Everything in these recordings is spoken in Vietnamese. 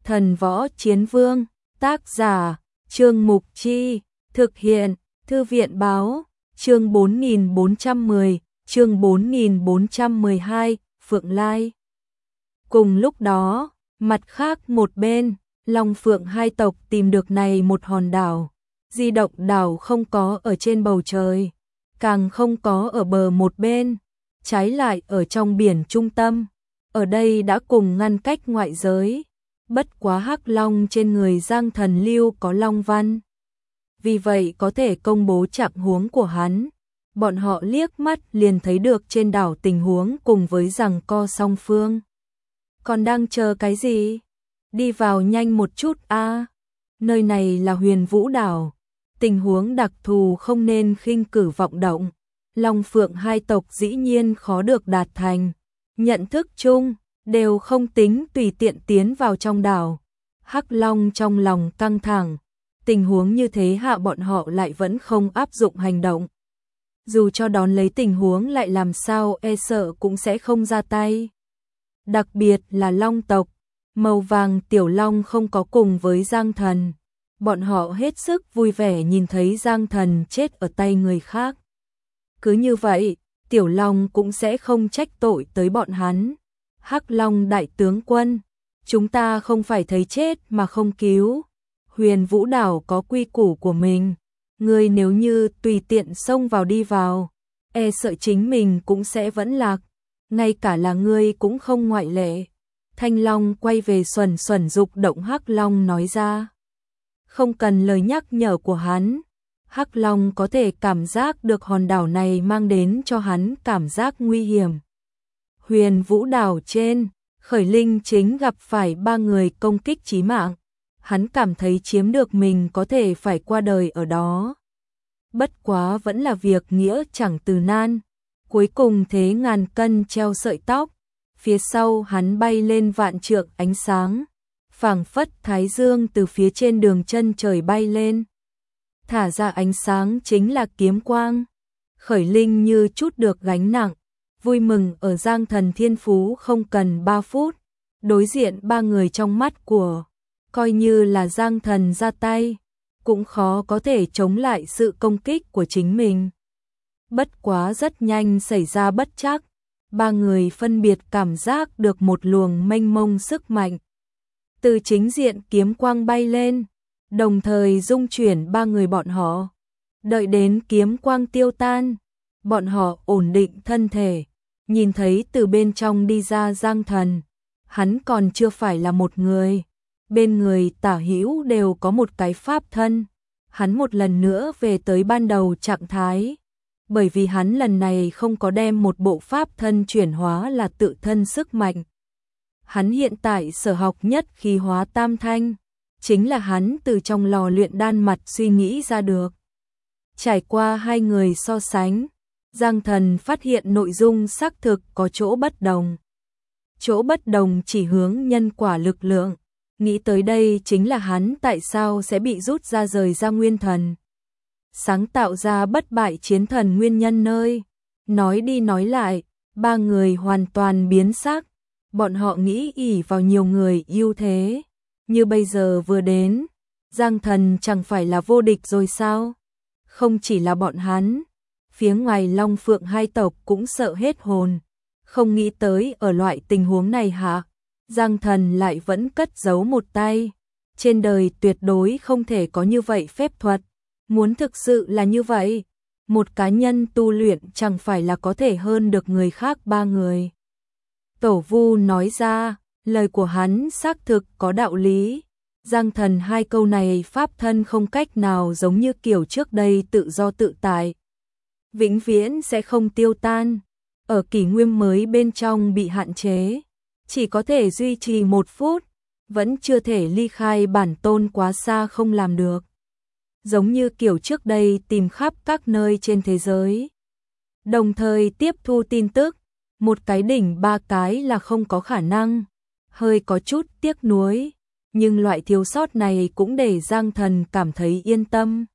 Thần Võ Chiến Vương, tác giả, Trương Mục Chi, thực hiện, Thư viện Báo, chương 4410, chương 4412, Phượng Lai. Cùng lúc đó, mặt khác một bên, Long Phượng hai tộc tìm được này một hòn đảo. Di động đảo không có ở trên bầu trời, càng không có ở bờ một bên, trái lại ở trong biển trung tâm. Ở đây đã cùng ngăn cách ngoại giới, bất quá hắc long trên người Giang Thần Lưu có long văn. Vì vậy có thể công bố trạng huống của hắn. Bọn họ liếc mắt liền thấy được trên đảo tình huống cùng với giằng co song phương. Còn đang chờ cái gì? Đi vào nhanh một chút a. Nơi này là Huyền Vũ đảo, tình huống đặc thù không nên khinh cử vọng động. Long Phượng hai tộc dĩ nhiên khó được đạt thành nhận thức chung, đều không tính tùy tiện tiến vào trong đảo. Hắc Long trong lòng căng thẳng, tình huống như thế hạ bọn họ lại vẫn không áp dụng hành động. Dù cho đón lấy tình huống lại làm sao e sợ cũng sẽ không ra tay. Đặc biệt là Long tộc, màu vàng tiểu long không có cùng với Giang Thần. Bọn họ hết sức vui vẻ nhìn thấy Giang Thần chết ở tay người khác. Cứ như vậy, tiểu long cũng sẽ không trách tội tới bọn hắn. Hắc Long đại tướng quân, chúng ta không phải thấy chết mà không cứu. Huyền Vũ đảo có quy củ của mình, ngươi nếu như tùy tiện xông vào đi vào, e sợ chính mình cũng sẽ vẫn lạc, ngay cả là ngươi cũng không ngoại lệ. Thanh Long quay về Xuẩn Xuẩn dục động Hắc Long nói ra. Không cần lời nhắc nhở của hắn, Hắc Long có thể cảm giác được hòn đảo này mang đến cho hắn cảm giác nguy hiểm. Huyền Vũ đảo trên, Khởi Linh chính gặp phải 3 người công kích chí mạng. Hắn cảm thấy chiếm được mình có thể phải qua đời ở đó. Bất quá vẫn là việc nghĩa chẳng từ nan. Cuối cùng thế ngàn cân treo sợi tóc. Phía sau hắn bay lên vạn trượng ánh sáng. Phảng phất thái dương từ phía trên đường chân trời bay lên. Thả ra ánh sáng chính là kiếm quang. Khởi Linh như chút được gánh nặng. Vui mừng ở Giang Thần thiên phú không cần 3 phút. Đối diện 3 người trong mắt của, coi như là Giang Thần ra tay, cũng khó có thể chống lại sự công kích của chính mình. Bất quá rất nhanh xảy ra bất trắc. 3 người phân biệt cảm giác được một luồng mênh mông sức mạnh. Từ chính diện kiếm quang bay lên, đồng thời dung chuyển 3 người bọn họ. Đợi đến kiếm quang tiêu tan, bọn họ ổn định thân thể, nhìn thấy từ bên trong đi ra Giang Thần. Hắn còn chưa phải là một người, bên người tả hữu đều có một cái pháp thân. Hắn một lần nữa về tới ban đầu trạng thái, bởi vì hắn lần này không có đem một bộ pháp thân chuyển hóa là tự thân sức mạnh. Hắn hiện tại sở học nhất khí hóa tam thanh, chính là hắn từ trong lò luyện đan mặt suy nghĩ ra được. Trải qua 2 người so sánh, Giang Thần phát hiện nội dung xác thực có chỗ bất đồng. Chỗ bất đồng chỉ hướng nhân quả lực lượng. Nghĩ tới đây chính là hắn tại sao sẽ bị rút ra rời ra nguyên thần. Sáng tạo ra bất bại chiến thần nguyên nhân nơi. Nói đi nói lại, 3 người hoàn toàn biến sắc. Bọn họ nghĩ ỷ vào nhiều người ưu thế. Như bây giờ vừa đến, Giang Thần chẳng phải là vô địch rồi sao? Không chỉ là bọn hắn, phía ngoài Long Phượng hai tộc cũng sợ hết hồn. Không nghĩ tới ở loại tình huống này hả? Giang Thần lại vẫn cất giấu một tay. Trên đời tuyệt đối không thể có như vậy phép thuật. Muốn thực sự là như vậy, một cá nhân tu luyện chẳng phải là có thể hơn được người khác 3 người. Tổ Vu nói ra, lời của hắn xác thực có đạo lý. Giang Thần 2 câu này pháp thân không cách nào giống như kiểu trước đây tự do tự tại. Vĩnh viễn sẽ không tiêu tan. Ở kỷ nguyên mới bên trong bị hạn chế, chỉ có thể duy trì 1 phút, vẫn chưa thể ly khai bản tôn quá xa không làm được. Giống như kiểu trước đây tìm khắp các nơi trên thế giới. Đồng thời tiếp thu tin tức, một cái đỉnh 3 cái là không có khả năng. Hơi có chút tiếc nuối, nhưng loại thiếu sót này cũng để Giang Thần cảm thấy yên tâm.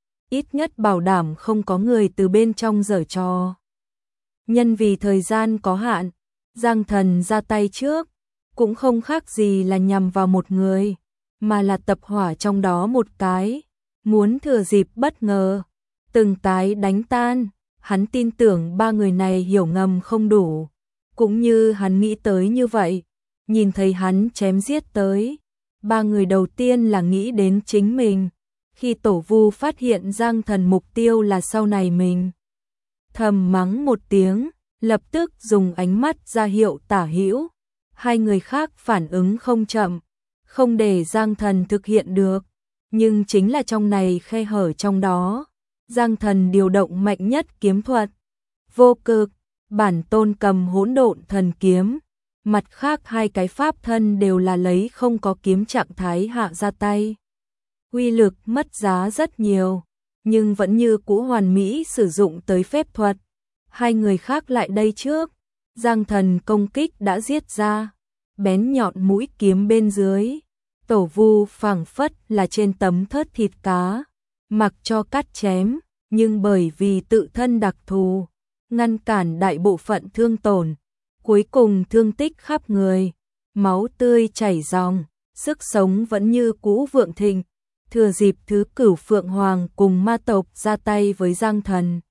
Ít nhất bảo đảm không có người từ bên trong giở trò. Nhân vì thời gian có hạn, Giang Thần ra tay trước, cũng không khác gì là nhằm vào một người, mà là tập hỏa trong đó một cái, muốn thừa dịp bất ngờ, từng cái đánh tan. Hắn tin tưởng ba người này hiểu ngầm không đủ, cũng như hắn nghĩ tới như vậy, nhìn thấy hắn chém giết tới. Ba người đầu tiên là nghĩ đến chính mình, khi Tổ Vu phát hiện Giang Thần mục tiêu là sau này mình. Thầm mắng một tiếng, lập tức dùng ánh mắt ra hiệu tả hữu. Hai người khác phản ứng không chậm, không để Giang Thần thực hiện được, nhưng chính là trong này khe hở trong đó. Giang Thần điều động mạnh nhất kiếm thuật, vô cực, bản tôn cầm hỗn độn thần kiếm, mặt khác hai cái pháp thân đều là lấy không có kiếm trạng thái hạ ra tay. Uy lực mất giá rất nhiều, nhưng vẫn như cũ hoàn mỹ sử dụng tới phép thuật. Hai người khác lại đây trước, Giang Thần công kích đã giết ra, bén nhọn mũi kiếm bên dưới. Tổ Vu phảng phất là trên tấm thớt thịt cá, mặc cho cắt chém, nhưng bởi vì tự thân đặc thù, ngăn cản đại bộ phận thương tổn, cuối cùng thương tích khắp người, máu tươi chảy ròng, sức sống vẫn như cũ vượng thịnh. Thừa dịp thứ Cửu Phượng Hoàng cùng ma tộc ra tay với Giang Thần,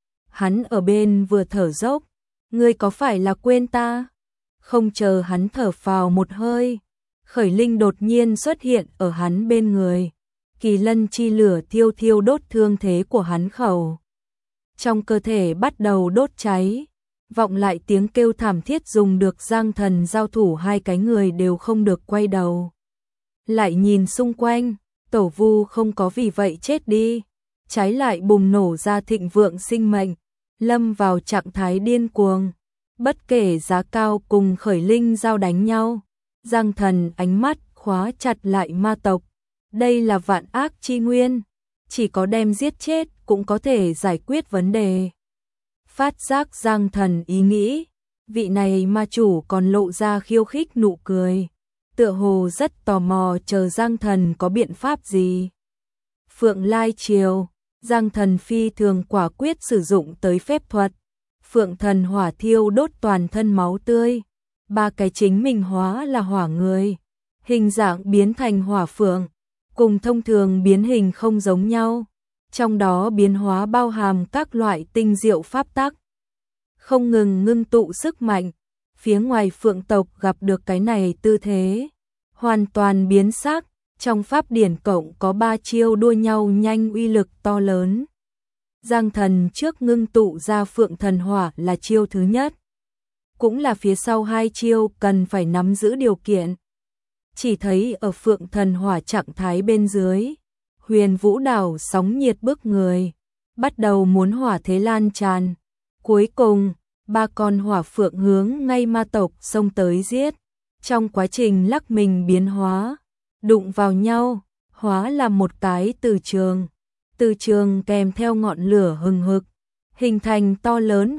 hắn ở bên vừa thở dốc, ngươi có phải là quên ta? Không chờ hắn thở phào một hơi, Khởi Linh đột nhiên xuất hiện ở hắn bên người, Kỳ Lân chi lửa thiêu thiêu đốt thương thế của hắn khẩu. Trong cơ thể bắt đầu đốt cháy, vọng lại tiếng kêu thảm thiết dùng được. Giang Thần giao thủ hai cái người đều không được quay đầu. Lại nhìn xung quanh, Tổ Vu không có vì vậy chết đi, trái lại bùng nổ ra thịnh vượng sinh mệnh, lâm vào trạng thái điên cuồng. Bất kể giá cao cùng Khởi Linh giao đánh nhau, Giang Thần ánh mắt khóa chặt lại ma tộc. Đây là vạn ác chi nguyên, chỉ có đem giết chết cũng có thể giải quyết vấn đề. Phát giác Giang Thần ý nghĩ, vị này ma chủ còn lộ ra khiêu khích nụ cười, tựa hồ rất tò mò chờ Giang Thần có biện pháp gì. Phượng Lai Triều, Giang Thần phi thường quả quyết sử dụng tới phép thuật, Phượng Thần hỏa thiêu đốt toàn thân máu tươi, ba cái chính mình hóa là hỏa người, hình dạng biến thành hỏa phượng, cùng thông thường biến hình không giống nhau, trong đó biến hóa bao hàm các loại tinh diệu pháp tắc, không ngừng ngưng tụ sức mạnh. Phía ngoài Phượng tộc gặp được cái này tư thế, hoàn toàn biến sắc. Trong pháp điển cộng có 3 chiêu đua nhau nhanh uy lực to lớn. Giang Thần trước ngưng tụ ra Phượng Thần hỏa là chiêu thứ nhất, cũng là phía sau 2 chiêu cần phải nắm giữ điều kiện. Chỉ thấy ở Phượng Thần hỏa trạng thái bên dưới, Huyền Vũ đảo sóng nhiệt bức người, bắt đầu muốn hỏa thế lan tràn. Cuối cùng, 3 con hỏa phượng hướng ngay ma tộc xông tới giết. Trong quá trình lắc mình biến hóa, đụng vào nhau, hóa là một cái từ trường kèm theo ngọn lửa hừng hực, hình thành to lớn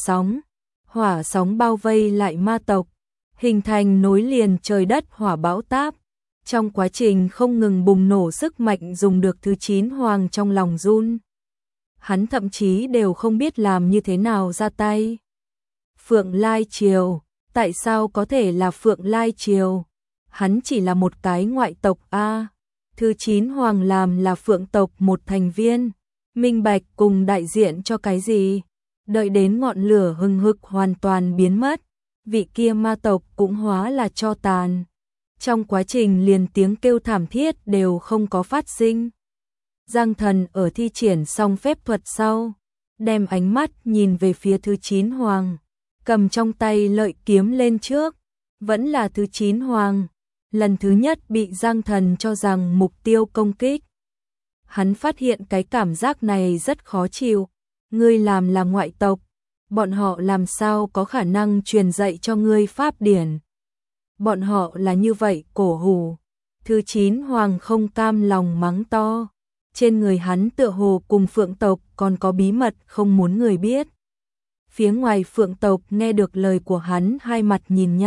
hỏa sóng bao vây lại ma tộc, hình thành nối liền trời đất hỏa bão táp. Trong quá trình không ngừng bùng nổ sức mạnh dùng được thứ 9 hoàng trong lòng run. Hắn thậm chí đều không biết làm như thế nào ra tay. Phượng Lai Triều, tại sao có thể là Phượng Lai Triều? Hắn chỉ là một cái ngoại tộc a. Thứ 9 hoàng làm là Phượng tộc một thành viên, minh bạch cùng đại diện cho cái gì? Đợi đến ngọn lửa hừng hực hoàn toàn biến mất, vị kia ma tộc cũng hóa là tro tàn. Trong quá trình liền tiếng kêu thảm thiết đều không có phát sinh. Giang Thần ở thi triển xong phép thuật sau, đem ánh mắt nhìn về phía thứ 9 hoàng, cầm trong tay lợi kiếm lên trước, vẫn là thứ 9 hoàng, lần thứ nhất bị Giang Thần cho rằng mục tiêu công kích. Hắn phát hiện cái cảm giác này rất khó chịu, ngươi làm là ngoại tộc, bọn họ làm sao có khả năng truyền dạy cho ngươi pháp điển. Bọn họ là như vậy cổ hủ. Thứ 9 hoàng không cam lòng mắng to, trên người hắn tựa hồ cùng Phượng tộc còn có bí mật không muốn người biết. Phía ngoài Phượng tộc nghe được lời của hắn, hai mặt nhìn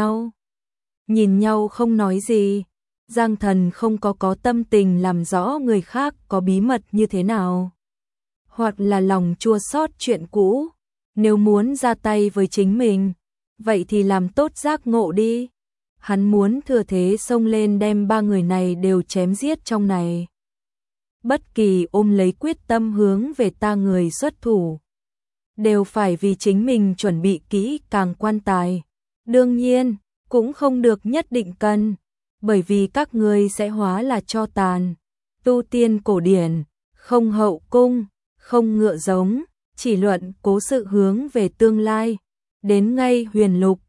nhau không nói gì. Giang Thần không có tâm tình làm rõ người khác có bí mật như thế nào, hoặc là lòng chua xót chuyện cũ. Nếu muốn ra tay với chính mình, vậy thì làm tốt giác ngộ đi. hắn muốn thừa thế xông lên đem ba người này đều chém giết trong này. Bất kỳ ôm lấy quyết tâm hướng về ta người xuất thủ, đều phải vì chính mình chuẩn bị kỹ càng quan tài. Đương nhiên, cũng không được nhất định cần, bởi vì các ngươi sẽ hóa là tro tàn. Tu tiên cổ điển, không hậu cung, không ngựa giống, chỉ luận cố sự hướng về tương lai. Đến ngay huyền lục,